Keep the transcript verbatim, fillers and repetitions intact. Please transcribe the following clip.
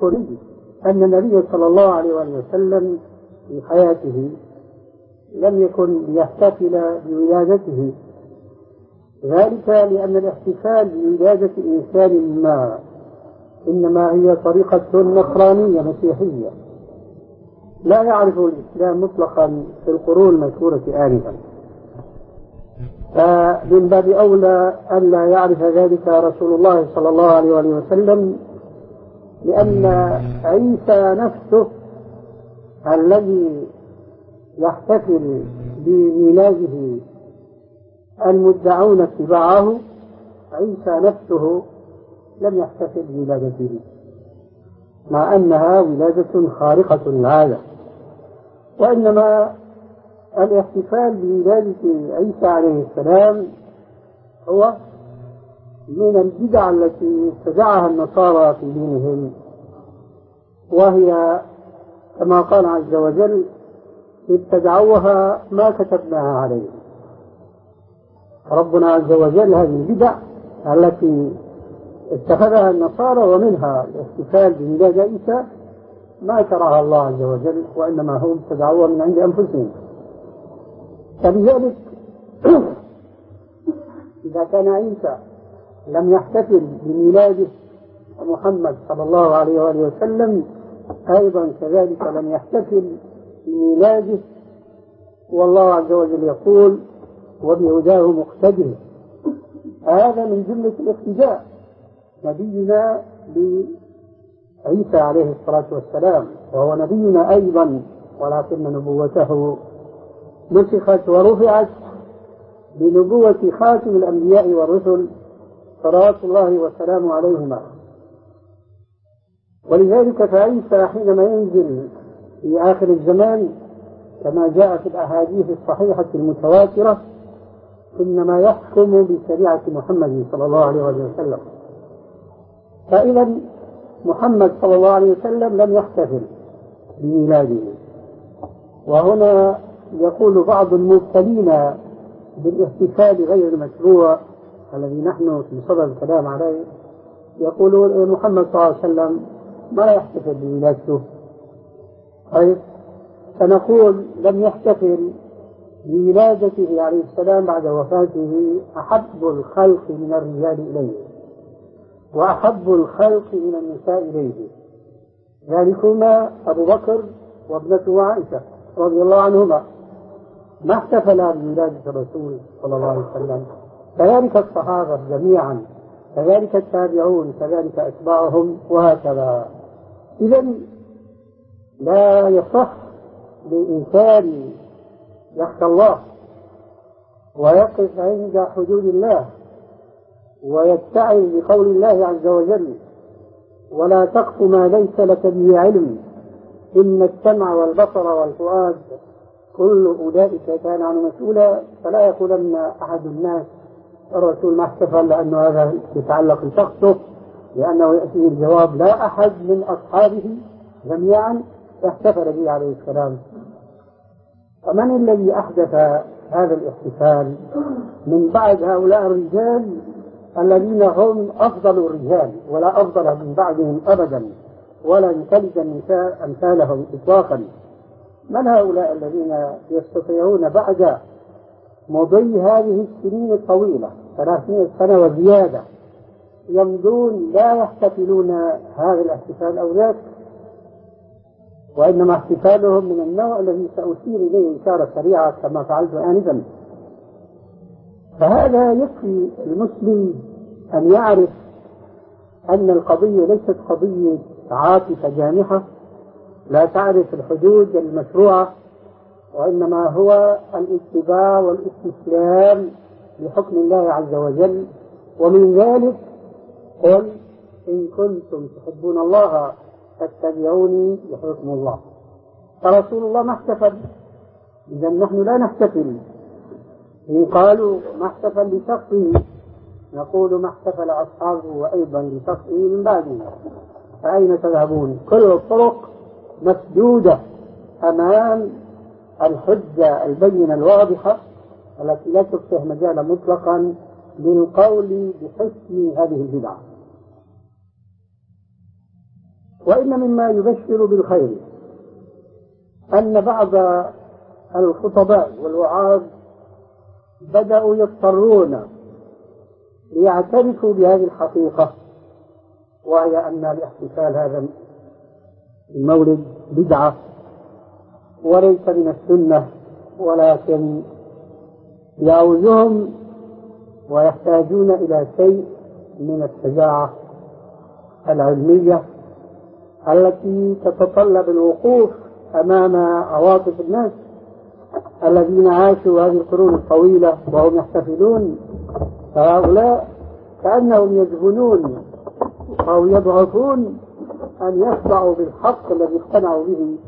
البيقوني أن النبي صلى الله عليه وسلم في حياته لم يكن ليحتفل بولادته، ذلك لأن الاحتفال بولادة إنسان ما إنما هي طريقة نصرانية مسيحية لا يعرف الإسلام مطلقا في القرون المذكورة آنفا، فمن باب أولى أن لا يعرف ذلك رسول الله صلى الله عليه وسلم، لأن عيسى نفسه الذي يحتفل بميلاده المدعون اتباعه، عيسى نفسه لم يحتفل بولادته مع أنها ولادة خارقة للعادة، وإنما الاحتفال بولادة عيسى عليه السلام هو من البدع التي ابتدعها النصارى في دينهم، وهي كما قال عز وجل ابتدعوها ما كتبناها عليهم. ربنا عز وجل هذه البدع التي اتخذها النصارى ومنها الاحتفال بميلاد عيسى ما شرعها الله عز وجل، وإنما هم ابتدعوها من عند أنفسهم. فلذلك إذا كان عيسى لم يحتفل بميلاده محمد صلى الله عليه وآله وسلم أيضا كذلك لم يحتفل بميلاده، والله عز وجل يقول وبهداه مقتدر. هذا من جملة الاقتداء نبينا بعيسى عليه الصلاة والسلام، وهو نبينا أيضا، ولكن نبوته نسخت ورفعت بنبوة خاتم الأنبياء والرسل صلوات الله وسلامه عليهما. ولذلك فعيسى حينما ينزل في آخر الزمان كما جاء في الأحاديث الصحيحة المتواترة إنما يحكم بشريعة محمد صلى الله عليه وسلم. فإذا محمد صلى الله عليه وسلم لم يحتفل بميلاده. وهنا يقول بعض المبتلين بالاحتفال غير المشروع الذي نحن في صدد الكلام عليه، يقولون محمد صلى الله عليه وسلم ما يحتفل بميلادته. طيب فنقول لم يحتفل بولادته عليه السلام بعد وفاته أحب الخلق من الرجال إليه وأحب الخلق من النساء إليه، ذلكما أبو بكر وابنته عائشة رضي الله عنهما ما احتفلا بولادة الرسول صلى الله عليه وسلم، كذلك الصحابة جميعا، كذلك التابعون، كذلك أتباعهم، وهكذا. إذن لا يصح لإنسان يخشى الله ويقف عند حدود الله ويتعظ بقول الله عز وجل ولا تقف ما ليس لك به علم إن السمع والبصر والفؤاد كل أولئك كان عنه مسؤولا، فلا يقولن أحد الناس الرسول ما احتفل لأنه هذا يتعلق بشخصه، لأنه يأتيه الجواب لا أحد من أصحابه جميعا احتفل به عليه السلام. فمن الذي أحدث هذا الاحتفال من بعد هؤلاء الرجال الذين هم أفضل الرجال ولا أفضل من بعدهم أبدا ولا تلد النساء أمثالهم إطلاقا؟ من هؤلاء الذين يستطيعون بعد مضي هذه السنين الطويلة ثلاثمائة سنة وزيادة يمضون لا يحتفلون هذا الاحتفال أو ذاك، وإنما احتفالهم من النوع الذي سأشير إليه إشارة سريعة كما فعلت آنفا. فهذا يكفي المسلم أن يعرف أن القضية ليست قضية عاطفة جامحة لا تعرف الحدود المشروعة، وإنما هو الاتباع والاستسلام لحكم الله عز وجل. ومن ذلك قل إن كنتم تحبون الله فاتبعوني يحببكم الله. فرسول الله ما احتفل، إذا نحن لا نحتفل. إن قالوا ما احتفل لشخصه نقول ما احتفل أصحابه وأيضا لشخصه من بعده، فأين تذهبون؟ كل الطرق مسدودة أمام الحجة البينة الواضحة التي لا تفتح مجالا مطلقا للقول بحسن هذه البدعة. وإن مما يبشر بالخير أن بعض الخطباء والوعاظ بدأوا يضطرون ليعترفوا بهذه الحقيقة، وهي أن الاحتفال هذا المولد بدعة وليس من السنة، ولكن يعوزهم ويحتاجون إلى شيء من الشجاعة العلمية التي تتطلب الوقوف أمام عواطف الناس الذين عاشوا هذه القرون الطويلة وهم يحتفلون. فهؤلاء كأنهم يجبنون أو يضعفون أن يخضعوا بالحق الذي اقتنعوا به